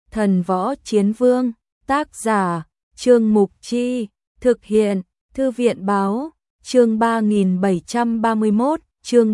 Thần Võ Chiến Vương, tác giả, Trương Mục Chi, thực hiện, Thư viện Báo, chương 3731, chương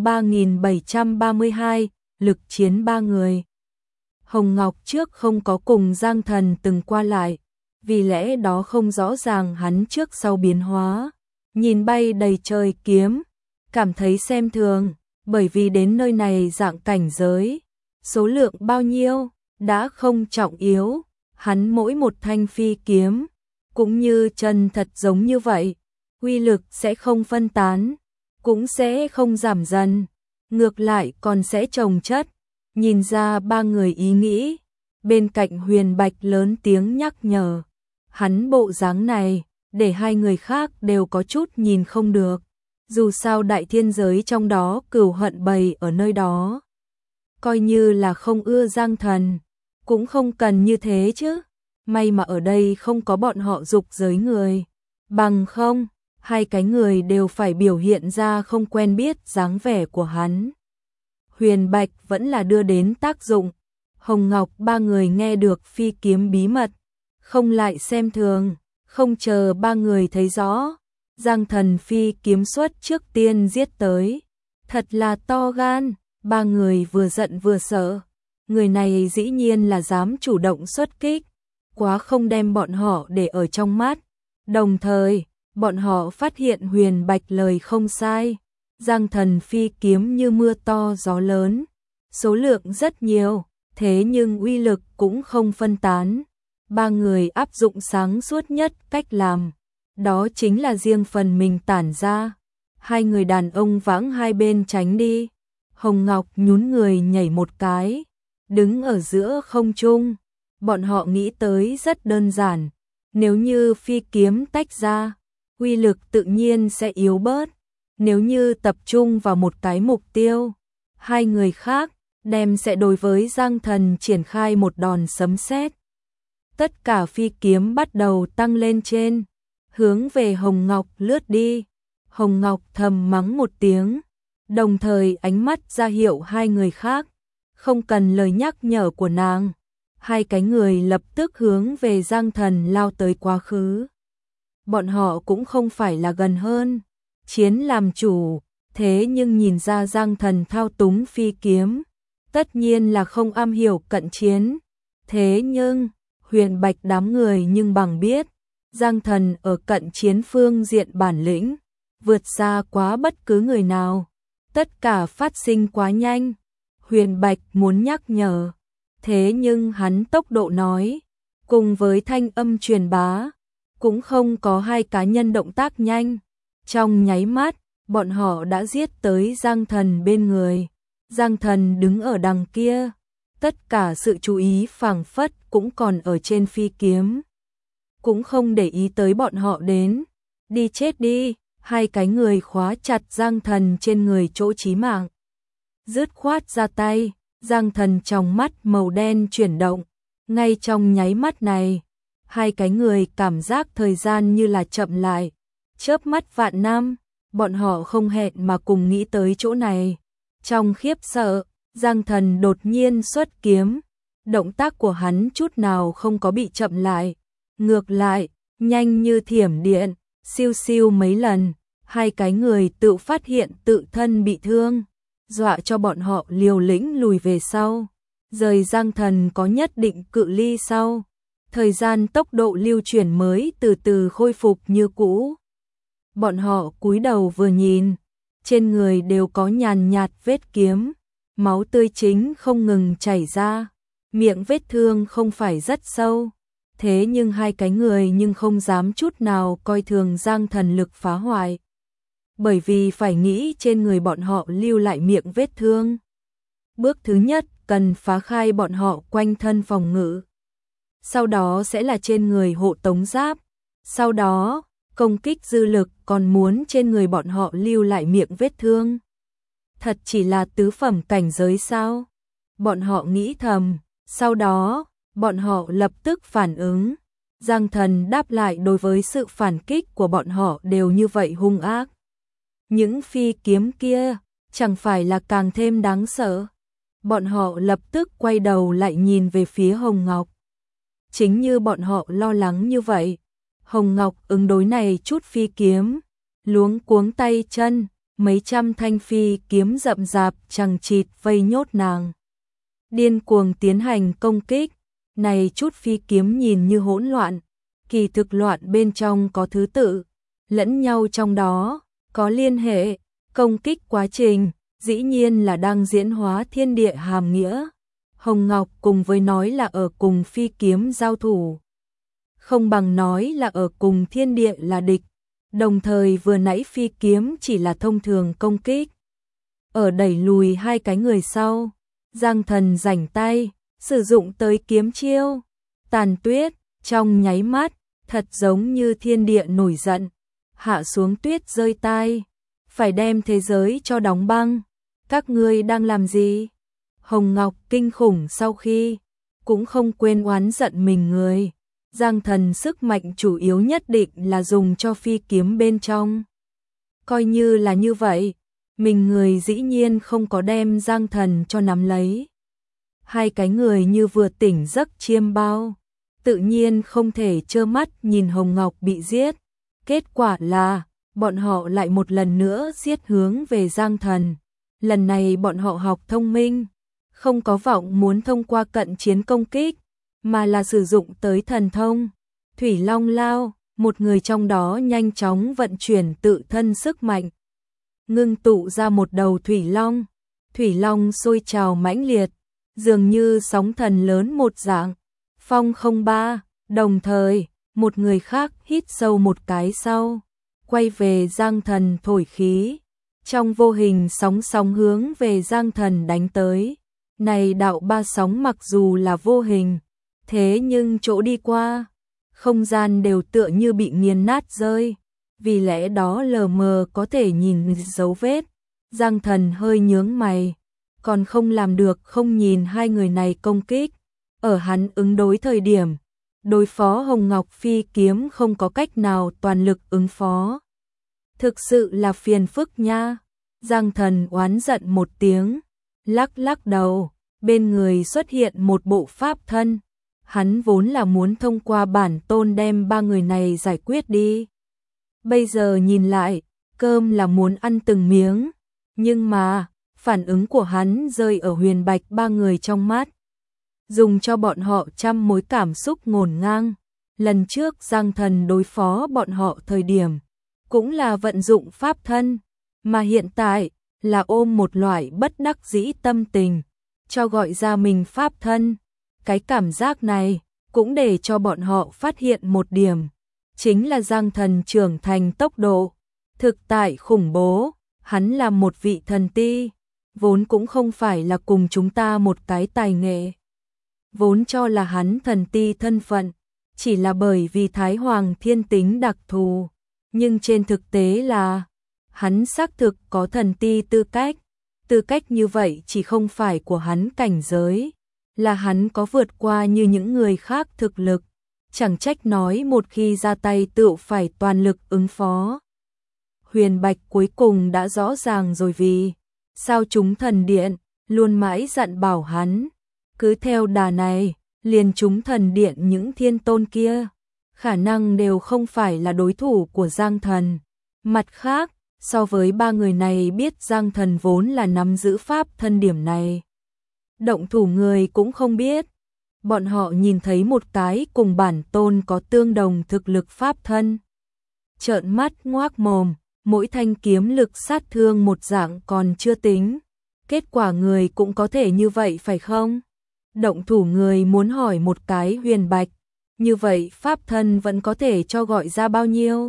3732, lực chiến ba người. Hồng Ngọc trước không có cùng Giang Thần từng qua lại, vì lẽ đó không rõ ràng hắn trước sau biến hóa. Nhìn bay đầy trời kiếm, cảm thấy xem thường, bởi vì đến nơi này dạng cảnh giới, số lượng bao nhiêu, đã không trọng yếu, hắn mỗi một thanh phi kiếm, cũng như chân thật giống như vậy, uy lực sẽ không phân tán, cũng sẽ không giảm dần, ngược lại còn sẽ chồng chất. Nhìn ra ba người ý nghĩ, bên cạnh Huyền Bạch lớn tiếng nhắc nhở, hắn bộ dáng này, để hai người khác đều có chút nhìn không được, dù sao đại thiên giới trong đó cừu hận bầy ở nơi đó. Coi như là không ưa Giang Thần, cũng không cần như thế chứ, may mà ở đây không có bọn họ dục giới người, bằng không, hai cái người đều phải biểu hiện ra không quen biết dáng vẻ của hắn. Huyền Bạch vẫn là đưa đến tác dụng, Hồng Ngọc ba người nghe được phi kiếm bí mật, không lại xem thường, không chờ ba người thấy rõ, Giang Thần phi kiếm xuất trước tiên giết tới, thật là to gan, ba người vừa giận vừa sợ, người này dĩ nhiên là dám chủ động xuất kích, quá không đem bọn họ để ở trong mắt, đồng thời, bọn họ phát hiện Huyền Bạch lời không sai. Giang Thần phi kiếm như mưa to gió lớn, số lượng rất nhiều, thế nhưng uy lực cũng không phân tán. Ba người áp dụng sáng suốt nhất cách làm, đó chính là riêng phần mình tản ra. Hai người đàn ông vãng hai bên tránh đi. Hồng Ngọc nhún người nhảy một cái, đứng ở giữa không trung. Bọn họ nghĩ tới rất đơn giản, nếu như phi kiếm tách ra, uy lực tự nhiên sẽ yếu bớt. Nếu như tập trung vào một cái mục tiêu, hai người khác đem sẽ đối với Giang Thần triển khai một đòn sấm sét. Tất cả phi kiếm bắt đầu tăng lên trên, hướng về Hồng Ngọc lướt đi. Hồng Ngọc thầm mắng một tiếng, đồng thời ánh mắt ra hiệu hai người khác, không cần lời nhắc nhở của nàng. Hai cái người lập tức hướng về Giang Thần lao tới quá khứ. Bọn họ cũng không phải là gần hơn chiến làm chủ, thế nhưng nhìn ra Giang Thần thao túng phi kiếm, tất nhiên là không am hiểu cận chiến. Thế nhưng, Huyền Bạch đám người nhưng bằng biết, Giang Thần ở cận chiến phương diện bản lĩnh, vượt xa quá bất cứ người nào. Tất cả phát sinh quá nhanh, Huyền Bạch muốn nhắc nhở, thế nhưng hắn tốc độ nói, cùng với thanh âm truyền bá, cũng không có hai cá nhân động tác nhanh. Trong nháy mắt, bọn họ đã giết tới Giang Thần bên người. Giang Thần đứng ở đằng kia, tất cả sự chú ý phảng phất cũng còn ở trên phi kiếm. Cũng không để ý tới bọn họ đến. Đi chết đi, hai cái người khóa chặt Giang Thần trên người chỗ chí mạng. Dứt khoát ra tay, Giang Thần trong mắt màu đen chuyển động. Ngay trong nháy mắt này, hai cái người cảm giác thời gian như là chậm lại. Chớp mắt vạn năm, bọn họ không hẹn mà cùng nghĩ tới chỗ này. Trong khiếp sợ, Giang Thần đột nhiên xuất kiếm. Động tác của hắn chút nào không có bị chậm lại. Ngược lại, nhanh như thiểm điện, siêu siêu mấy lần. Hai cái người tự phát hiện tự thân bị thương, dọa cho bọn họ liều lĩnh lùi về sau. Rời Giang Thần có nhất định cự ly sau. Thời gian tốc độ lưu chuyển mới từ từ khôi phục như cũ. Bọn họ cúi đầu vừa nhìn, trên người đều có nhàn nhạt vết kiếm, máu tươi chính không ngừng chảy ra, miệng vết thương không phải rất sâu, thế nhưng hai cái người nhưng không dám chút nào coi thường Giang Thần lực phá hoại. Bởi vì phải nghĩ trên người bọn họ lưu lại miệng vết thương. Bước thứ nhất cần phá khai bọn họ quanh thân phòng ngự. Sau đó sẽ là trên người hộ tống giáp, sau đó công kích dư lực còn muốn trên người bọn họ lưu lại miệng vết thương. Thật chỉ là tứ phẩm cảnh giới sao? Bọn họ nghĩ thầm, sau đó, bọn họ lập tức phản ứng. Giang Thần đáp lại đối với sự phản kích của bọn họ đều như vậy hung ác. Những phi kiếm kia, chẳng phải là càng thêm đáng sợ. Bọn họ lập tức quay đầu lại nhìn về phía Hồng Ngọc. chính như bọn họ lo lắng như vậy. Hồng Ngọc ứng đối này chút phi kiếm, luống cuống tay chân, mấy trăm thanh phi kiếm rậm rạp chằng chịt vây nhốt nàng. Điên cuồng tiến hành công kích, này chút phi kiếm nhìn như hỗn loạn, kỳ thực loạn bên trong có thứ tự, lẫn nhau trong đó, có liên hệ, công kích quá trình, dĩ nhiên là đang diễn hóa thiên địa hàm nghĩa. Hồng Ngọc cùng với nói là ở cùng phi kiếm giao thủ, không bằng nói là ở cùng thiên địa là địch, đồng thời vừa nãy phi kiếm chỉ là thông thường công kích. Ở đẩy lùi hai cái người sau, Giang Thần rảnh tay, sử dụng tới kiếm chiêu, tàn tuyết, trong nháy mắt, thật giống như thiên địa nổi giận, hạ xuống tuyết rơi tai, phải đem thế giới cho đóng băng. Các ngươi đang làm gì? Hồng Ngọc kinh khủng sau khi, cũng không quên oán giận mình người. Giang Thần sức mạnh chủ yếu nhất định là dùng cho phi kiếm bên trong. Coi như là như vậy, mình người dĩ nhiên không có đem Giang Thần cho nắm lấy. Hai cái người như vừa tỉnh giấc chiêm bao, tự nhiên không thể trơ mắt nhìn Hồng Ngọc bị giết. Kết quả là, bọn họ lại một lần nữa giết hướng về Giang Thần. Lần này bọn họ học thông minh, không có vọng muốn thông qua cận chiến công kích, mà là sử dụng tới thần thông. Thủy Long Lao, một người trong đó nhanh chóng vận chuyển tự thân sức mạnh, ngưng tụ ra một đầu Thủy Long. Thủy Long sôi trào mãnh liệt, dường như sóng thần lớn một dạng. Phong không ba, đồng thời, một người khác hít sâu một cái sau, quay về Giang Thần thổi khí. Trong vô hình sóng hướng về Giang Thần đánh tới. Này đạo ba sóng mặc dù là vô hình, thế nhưng chỗ đi qua, không gian đều tựa như bị nghiền nát rơi, vì lẽ đó lờ mờ có thể nhìn dấu vết. Giang Thần hơi nhướng mày, còn không làm được không nhìn hai người này công kích. Ở hắn ứng đối thời điểm, đối phó Hồng Ngọc phi kiếm không có cách nào toàn lực ứng phó. Thực sự là phiền phức nha. Giang Thần oán giận một tiếng, lắc lắc đầu, bên người xuất hiện một bộ pháp thân. Hắn vốn là muốn thông qua bản tôn đem ba người này giải quyết đi. Bây giờ nhìn lại, cơm là muốn ăn từng miếng, nhưng mà, phản ứng của hắn rơi ở Huyền Bạch ba người trong mắt, dùng cho bọn họ trăm mối cảm xúc ngổn ngang. Lần trước Giang Thần đối phó bọn họ thời điểm, cũng là vận dụng pháp thân, mà hiện tại là ôm một loại bất đắc dĩ tâm tình, cho gọi ra mình pháp thân. Cái cảm giác này cũng để cho bọn họ phát hiện một điểm, chính là Giang Thần trưởng thành tốc độ thực tại khủng bố. Hắn là một vị thần ti, vốn cũng không phải là cùng chúng ta một cái tài nghệ. Vốn cho là hắn thần ti thân phận, chỉ là bởi vì Thái Hoàng thiên tính đặc thù, nhưng trên thực tế là hắn xác thực có thần ti tư cách. Tư cách như vậy chỉ không phải của hắn cảnh giới, là hắn có vượt qua như những người khác thực lực. Chẳng trách nói một khi ra tay tựu phải toàn lực ứng phó. Huyền Bạch cuối cùng đã rõ ràng rồi, vì sao chúng thần điện luôn mãi dặn bảo hắn, cứ theo đà này, liền chúng thần điện những thiên tôn kia, khả năng đều không phải là đối thủ của Giang Thần. Mặt khác, so với ba người này biết Giang Thần vốn là nắm giữ pháp thân điểm này, động thủ người cũng không biết. Bọn họ nhìn thấy một cái cùng bản tôn có tương đồng thực lực pháp thân, trợn mắt ngoác mồm. Mỗi thanh kiếm lực sát thương một dạng còn chưa tính, kết quả người cũng có thể như vậy phải không? Động thủ người muốn hỏi một cái Huyền Bạch, như vậy pháp thân vẫn có thể cho gọi ra bao nhiêu?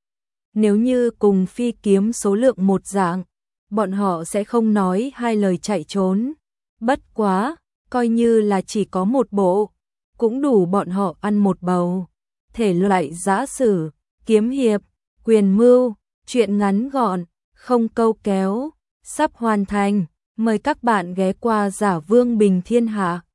Nếu như cùng phi kiếm số lượng một dạng, bọn họ sẽ không nói hai lời chạy trốn. Bất quá, coi như là chỉ có một bộ, cũng đủ bọn họ ăn một bầu. Thể loại giã sử, kiếm hiệp, quyền mưu, chuyện ngắn gọn, không câu kéo, sắp hoàn thành. Mời các bạn ghé qua Giả Vương Bình Thiên Hạ.